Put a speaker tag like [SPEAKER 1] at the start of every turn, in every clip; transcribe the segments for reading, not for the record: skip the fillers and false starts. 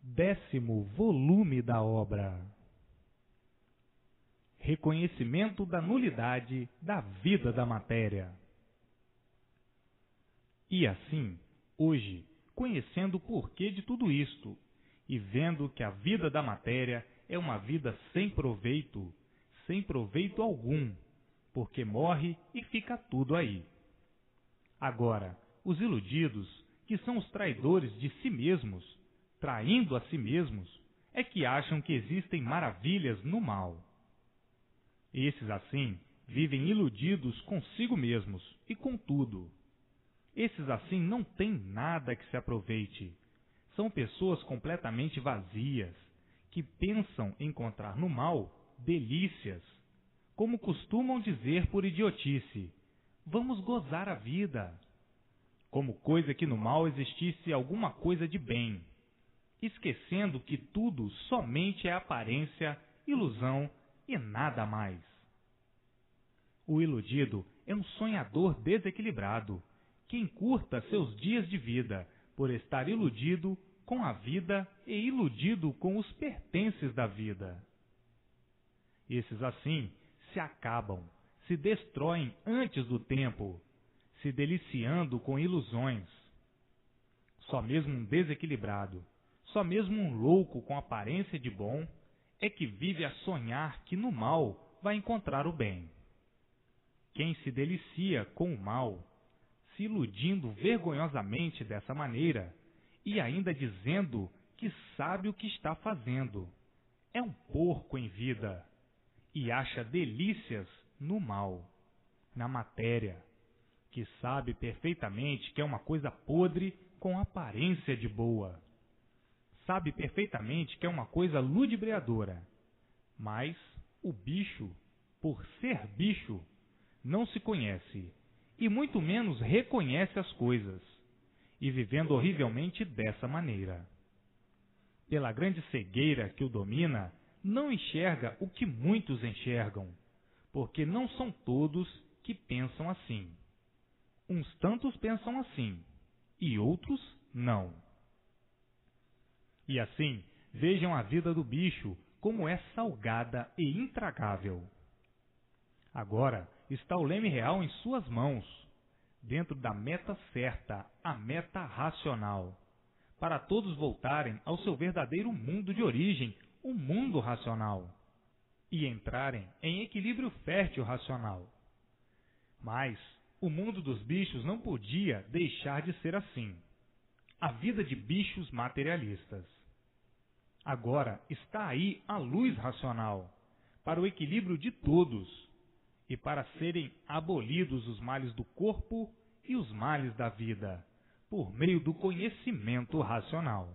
[SPEAKER 1] 10º volume da obra. Reconhecimento da nulidade da vida da matéria. E assim, hoje, conhecendo o porquê de tudo isto, e vendo que a vida da matéria é uma vida sem proveito algum, porque morre e fica tudo aí. Agora, os iludidos, que são os traidores de si mesmos, traindo a si mesmos, é que acham que existem maravilhas no mal. Esses, assim, vivem iludidos consigo mesmos e com tudo. Esses, assim, não têm nada que se aproveite. São pessoas completamente vazias, que pensam encontrar no mal delícias, como costumam dizer por idiotice: vamos gozar a vida, como coisa que no mal existisse alguma coisa de bem, esquecendo que tudo somente é aparência, ilusão e nada mais. O iludido é um sonhador desequilibrado, que encurta seus dias de vida por estar iludido com a vida e iludido com os pertences da vida. Esses, assim, se acabam, se destroem antes do tempo, se deliciando com ilusões. Só mesmo um desequilibrado, só mesmo um louco com aparência de bom, é que vive a sonhar que no mal vai encontrar o bem. Quem se delicia com o mal, se iludindo vergonhosamente dessa maneira, e ainda dizendo que sabe o que está fazendo, é um porco em vida, e acha delícias no mal, na matéria, que sabe perfeitamente que é uma coisa podre com aparência de boa. Sabe perfeitamente que é uma coisa ludibriadora, mas o bicho, por ser bicho, não se conhece, e muito menos reconhece as coisas, e vivendo horrivelmente dessa maneira. Pela grande cegueira que o domina, não enxerga o que muitos enxergam, porque não são todos que pensam assim. Uns tantos pensam assim, e outros não. E assim, vejam a vida do bicho como é salgada e intragável. Agora está o leme real em suas mãos, dentro da meta certa, a meta racional, para todos voltarem ao seu verdadeiro mundo de origem, o mundo racional, e entrarem em equilíbrio fértil racional. Mas o mundo dos bichos não podia deixar de ser assim. A vida de bichos materialistas. Agora está aí a luz racional, para o equilíbrio de todos, e para serem abolidos os males do corpo e os males da vida, por meio do conhecimento racional.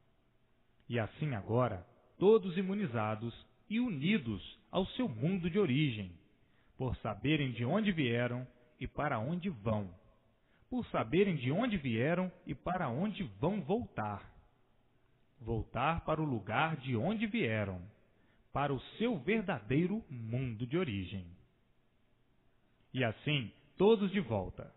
[SPEAKER 1] E assim agora, todos imunizados e unidos ao seu mundo de origem, por saberem de onde vieram e para onde vão, por saberem de onde vieram e para onde vão voltar. Voltar para o lugar de onde vieram, para o seu verdadeiro mundo de origem. E assim, todos de volta,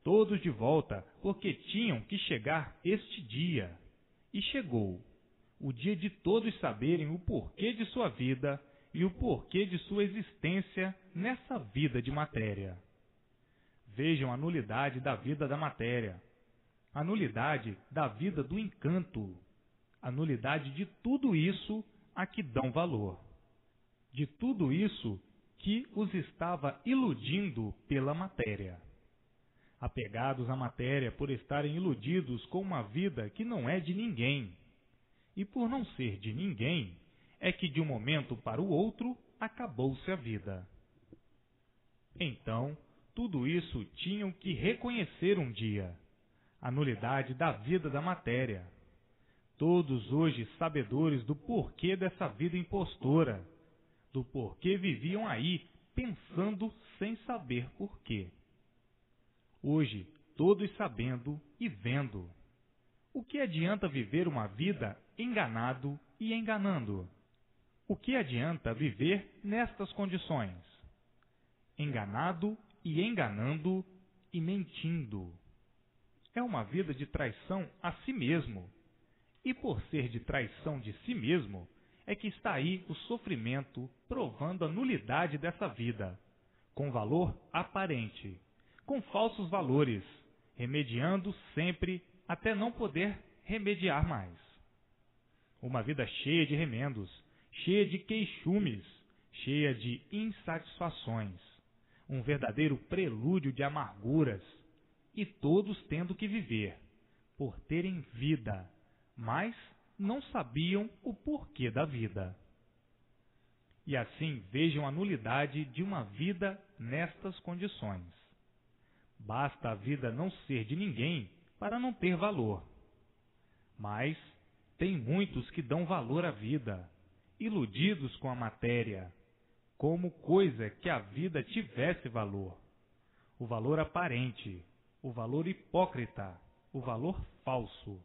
[SPEAKER 1] porque tinham que chegar este dia, e chegou, o dia de todos saberem o porquê de sua vida e o porquê de sua existência nessa vida de matéria. Vejam a nulidade da vida da matéria, a nulidade da vida do encanto, a nulidade de tudo isso a que dão valor, de tudo isso que os estava iludindo pela matéria. Apegados à matéria por estarem iludidos com uma vida que não é de ninguém, e por não ser de ninguém, é que de um momento para o outro acabou-se a vida. Então, tudo isso tinham que reconhecer um dia, a nulidade da vida da matéria. Todos hoje sabedores do porquê dessa vida impostora, do porquê viviam aí pensando sem saber porquê. Hoje, todos sabendo e vendo. O que adianta viver uma vida enganado e enganando? O que adianta viver nestas condições? Enganado e enganando e mentindo. É uma vida de traição a si mesmo E por ser de traição de si mesmo, é que está aí o sofrimento provando a nulidade dessa vida, com valor aparente, com falsos valores, remediando sempre até não poder remediar mais. Uma vida cheia de remendos, cheia de queixumes, cheia de insatisfações, um verdadeiro prelúdio de amarguras, e todos tendo que viver, por terem vida, mas não sabiam o porquê da vida. E assim vejam a nulidade de uma vida nestas condições. Basta a vida não ser de ninguém para não ter valor. Mas tem muitos que dão valor à vida, iludidos com a matéria, como coisa que a vida tivesse valor. O valor aparente, o valor hipócrita, o valor falso.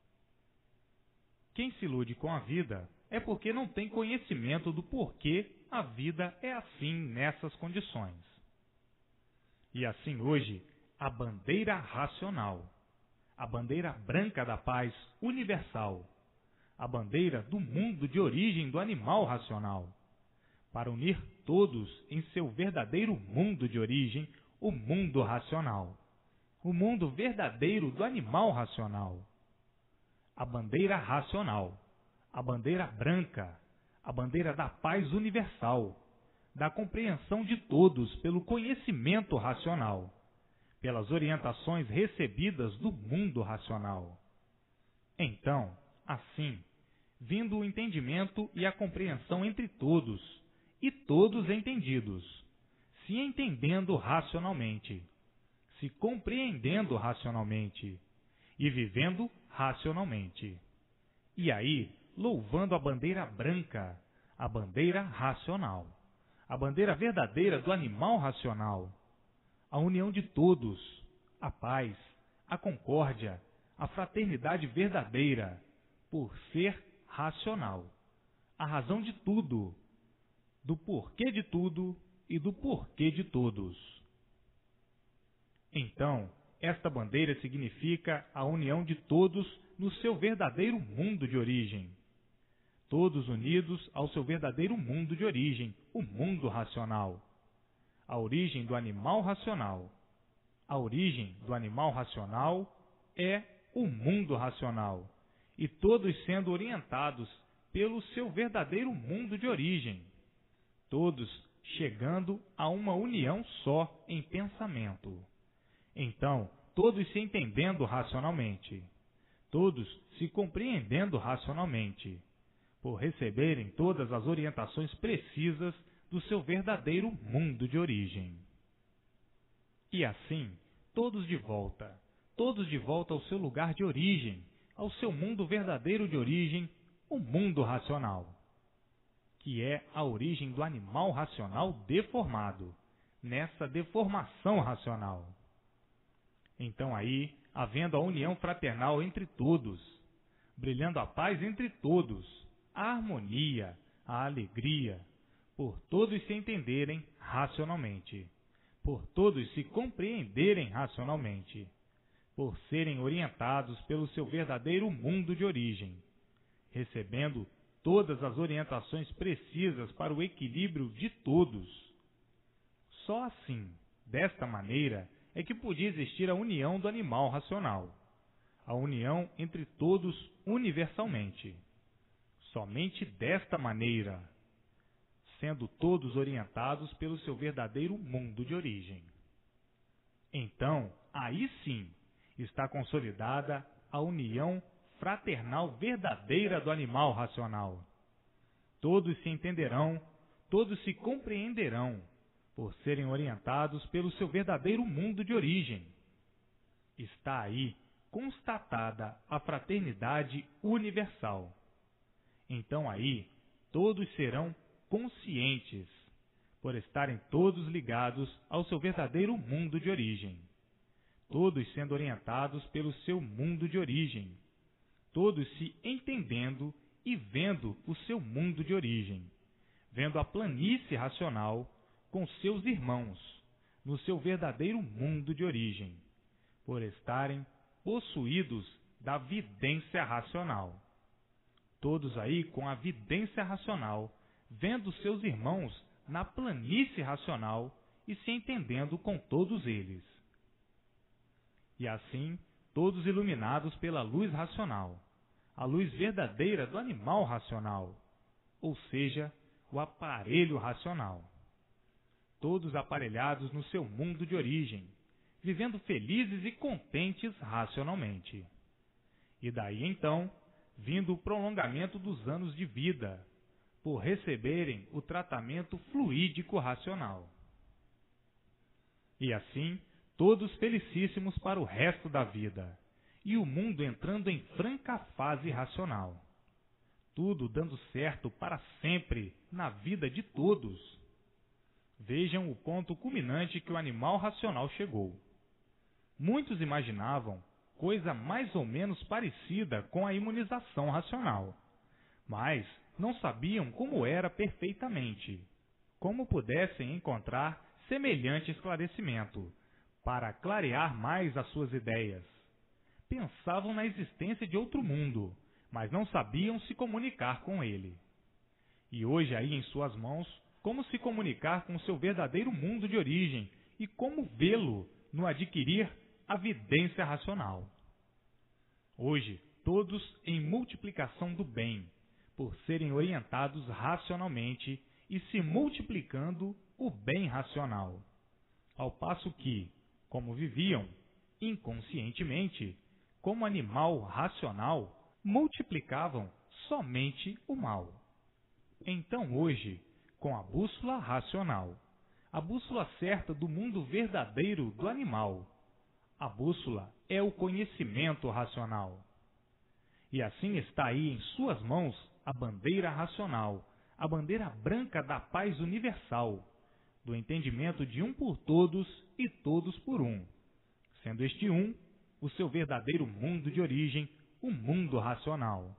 [SPEAKER 1] Quem se ilude com a vida é porque não tem conhecimento do porquê a vida é assim nessas condições. E assim hoje, a bandeira racional, a bandeira branca da paz universal, a bandeira do mundo de origem do animal racional, para unir todos em seu verdadeiro mundo de origem, o mundo racional, o mundo verdadeiro do animal racional. A bandeira racional, a bandeira branca, a bandeira da paz universal, da compreensão de todos pelo conhecimento racional, pelas orientações recebidas do mundo racional. Então, assim, vindo o entendimento e a compreensão entre todos, e todos entendidos, se entendendo racionalmente, se compreendendo racionalmente, e vivendo racionalmente. E aí, louvando a bandeira branca, a bandeira racional, a bandeira verdadeira do animal racional, a união de todos, a paz, a concórdia, a fraternidade verdadeira, por ser racional, a razão de tudo, do porquê de tudo e do porquê de todos. Então, esta bandeira significa a união de todos no seu verdadeiro mundo de origem. Todos unidos ao seu verdadeiro mundo de origem, o mundo racional. A origem do animal racional. A origem do animal racional é o mundo racional, e todos sendo orientados pelo seu verdadeiro mundo de origem. Todos chegando a uma união só em pensamento. Então, todos se entendendo racionalmente, todos se compreendendo racionalmente, por receberem todas as orientações precisas do seu verdadeiro mundo de origem. E assim, todos de volta ao seu lugar de origem, ao seu mundo verdadeiro de origem, o mundo racional, que é a origem do animal racional deformado, nessa deformação racional. Então aí, havendo a união fraternal entre todos, brilhando a paz entre todos, a harmonia, a alegria, por todos se entenderem racionalmente, por todos se compreenderem racionalmente, por serem orientados pelo seu verdadeiro mundo de origem, recebendo todas as orientações precisas para o equilíbrio de todos. Só assim, desta maneira, é que podia existir a união do animal racional, a união entre todos universalmente. Somente desta maneira, sendo todos orientados pelo seu verdadeiro mundo de origem. Então, aí sim, está consolidada a união fraternal verdadeira do animal racional. Todos se entenderão, todos se compreenderão, por serem orientados pelo seu verdadeiro mundo de origem. Está aí constatada a fraternidade universal. Então aí todos serão conscientes, por estarem todos ligados ao seu verdadeiro mundo de origem. Todos sendo orientados pelo seu mundo de origem. Todos se entendendo e vendo o seu mundo de origem. Vendo a planície racional com seus irmãos, no seu verdadeiro mundo de origem, por estarem possuídos da vidência racional. Todos aí com a vidência racional, vendo seus irmãos na planície racional e se entendendo com todos eles. E assim, todos iluminados pela luz racional, a luz verdadeira do animal racional, ou seja, o aparelho racional. Todos aparelhados no seu mundo de origem, vivendo felizes e contentes racionalmente. E daí então, vindo o prolongamento dos anos de vida, por receberem o tratamento fluídico racional. E assim, todos felicíssimos para o resto da vida, e o mundo entrando em franca fase racional. Tudo dando certo para sempre na vida de todos. Vejam o ponto culminante que o animal racional chegou. Muitos imaginavam coisa mais ou menos parecida com a imunização racional, mas não sabiam como era perfeitamente, como pudessem encontrar semelhante esclarecimento, para clarear mais as suas ideias. Pensavam na existência de outro mundo, mas não sabiam se comunicar com ele. E hoje aí em suas mãos, como se comunicar com o seu verdadeiro mundo de origem e como vê-lo no adquirir a vidência racional. Hoje, todos em multiplicação do bem, por serem orientados racionalmente e se multiplicando o bem racional. Ao passo que, como viviam, inconscientemente, como animal racional, multiplicavam somente o mal. Então hoje, com a bússola racional, a bússola certa do mundo verdadeiro do animal, a bússola é o conhecimento racional. E assim está aí em suas mãos a bandeira racional, a bandeira branca da paz universal, do entendimento de um por todos e todos por um, sendo este um o seu verdadeiro mundo de origem, o mundo racional.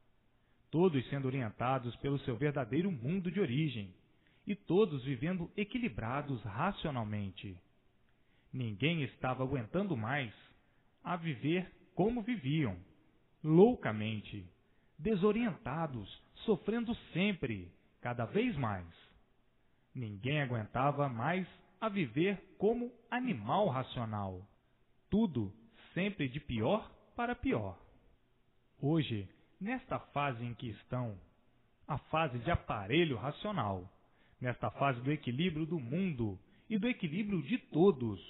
[SPEAKER 1] Todos sendo orientados pelo seu verdadeiro mundo de origem, e todos vivendo equilibrados racionalmente. Ninguém estava aguentando mais a viver como viviam, loucamente, desorientados, sofrendo sempre, cada vez mais. Ninguém aguentava mais a viver como animal racional, tudo sempre de pior para pior. Hoje, nesta fase em que estão, a fase de aparelho racional, nesta fase do equilíbrio do mundo e do equilíbrio de todos,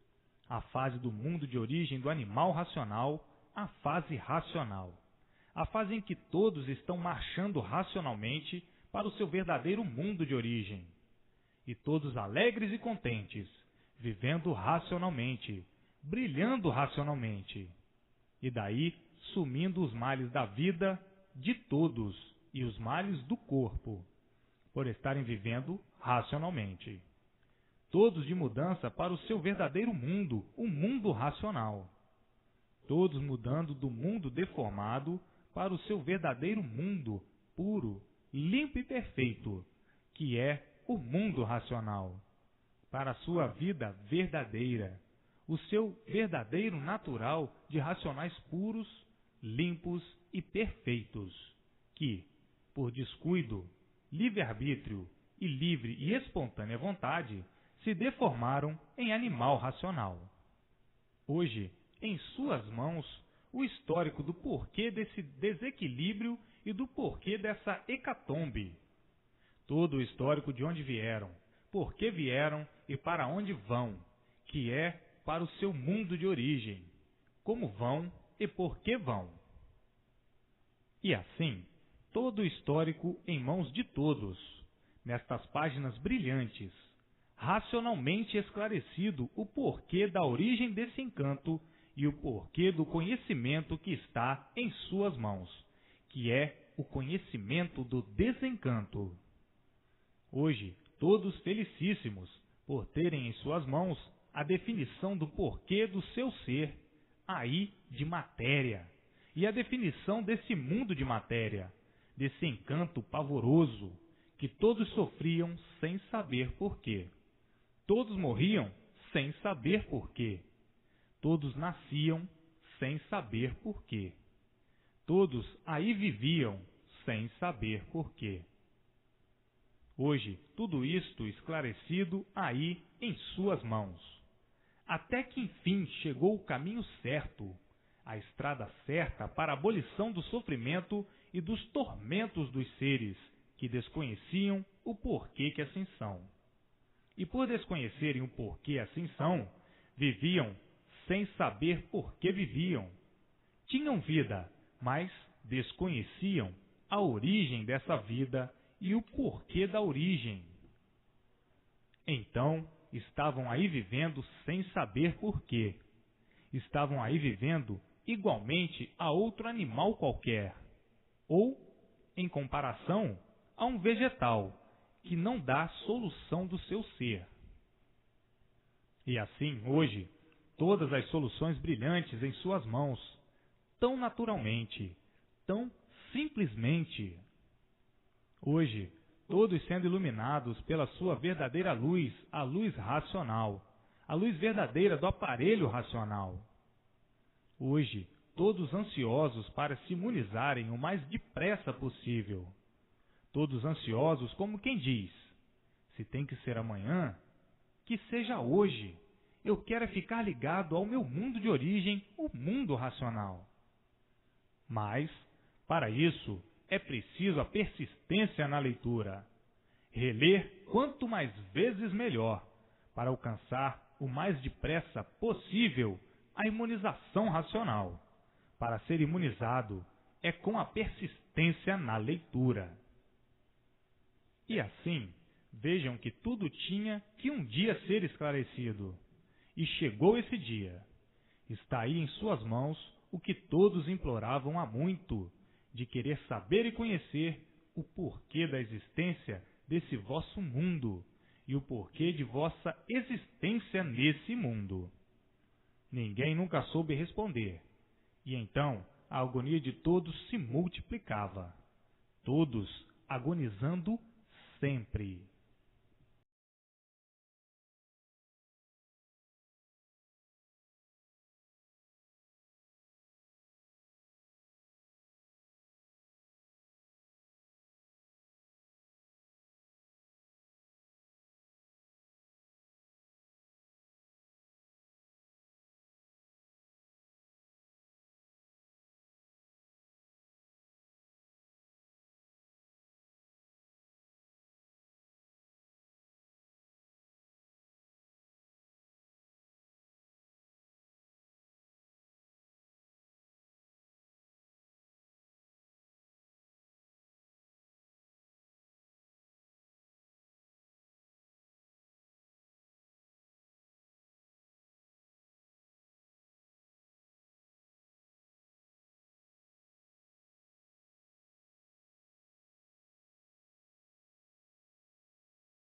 [SPEAKER 1] a fase do mundo de origem do animal racional, a fase racional, a fase em que todos estão marchando racionalmente para o seu verdadeiro mundo de origem, e todos alegres e contentes, vivendo racionalmente, brilhando racionalmente, e daí sumindo os males da vida de todos e os males do corpo, por estarem vivendo racionalmente. Todos de mudança para o seu verdadeiro mundo, o mundo racional. Todos mudando do mundo deformado para o seu verdadeiro mundo, puro, limpo e perfeito, que é o mundo racional, para a sua vida verdadeira, o seu verdadeiro natural de racionais puros, limpos e perfeitos, que, por descuido, livre-arbítrio e livre e espontânea vontade, se deformaram em animal racional. Hoje, em suas mãos, o histórico do porquê desse desequilíbrio e do porquê dessa hecatombe. Todo o histórico de onde vieram, por que vieram e para onde vão, que é para o seu mundo de origem, como vão e por que vão. E assim, todo o histórico em mãos de todos, nestas páginas brilhantes, racionalmente esclarecido o porquê da origem desse encanto e o porquê do conhecimento que está em suas mãos, que é o conhecimento do desencanto. Hoje, todos felicíssimos por terem em suas mãos a definição do porquê do seu ser, aí de matéria, e a definição desse mundo de matéria, desse encanto pavoroso, que todos sofriam sem saber porquê. Todos morriam sem saber porquê. Todos nasciam sem saber por quê. Todos aí viviam sem saber por quê. Hoje, tudo isto esclarecido aí em suas mãos. Até que enfim chegou o caminho certo, a estrada certa para a abolição do sofrimento e dos tormentos dos seres que desconheciam o porquê que assim são. E por desconhecerem o porquê assim são, viviam sem saber por que viviam. Tinham vida, mas desconheciam a origem dessa vida e o porquê da origem. Então, estavam aí vivendo sem saber porquê. Estavam aí vivendo igualmente a outro animal qualquer, ou, em comparação, a um vegetal, que não dá solução do seu ser. E assim, hoje, todas as soluções brilhantes em suas mãos, tão naturalmente, tão simplesmente. Hoje, todos sendo iluminados pela sua verdadeira luz, a luz racional, a luz verdadeira do aparelho racional. Hoje, todos ansiosos para se imunizarem o mais depressa possível. Todos ansiosos como quem diz, se tem que ser amanhã, que seja hoje. Eu quero ficar ligado ao meu mundo de origem, o mundo racional. Mas, para isso, é preciso a persistência na leitura. Reler quanto mais vezes melhor, para alcançar o mais depressa possível a imunização racional. Para ser imunizado é com a persistência na leitura. E assim, vejam que tudo tinha que um dia ser esclarecido. E chegou esse dia. Está aí em suas mãos o que todos imploravam há muito, de querer saber e conhecer o porquê da existência desse vosso mundo e o porquê de vossa existência nesse mundo. Ninguém nunca soube responder, e então a agonia de todos se multiplicava, todos agonizando sempre.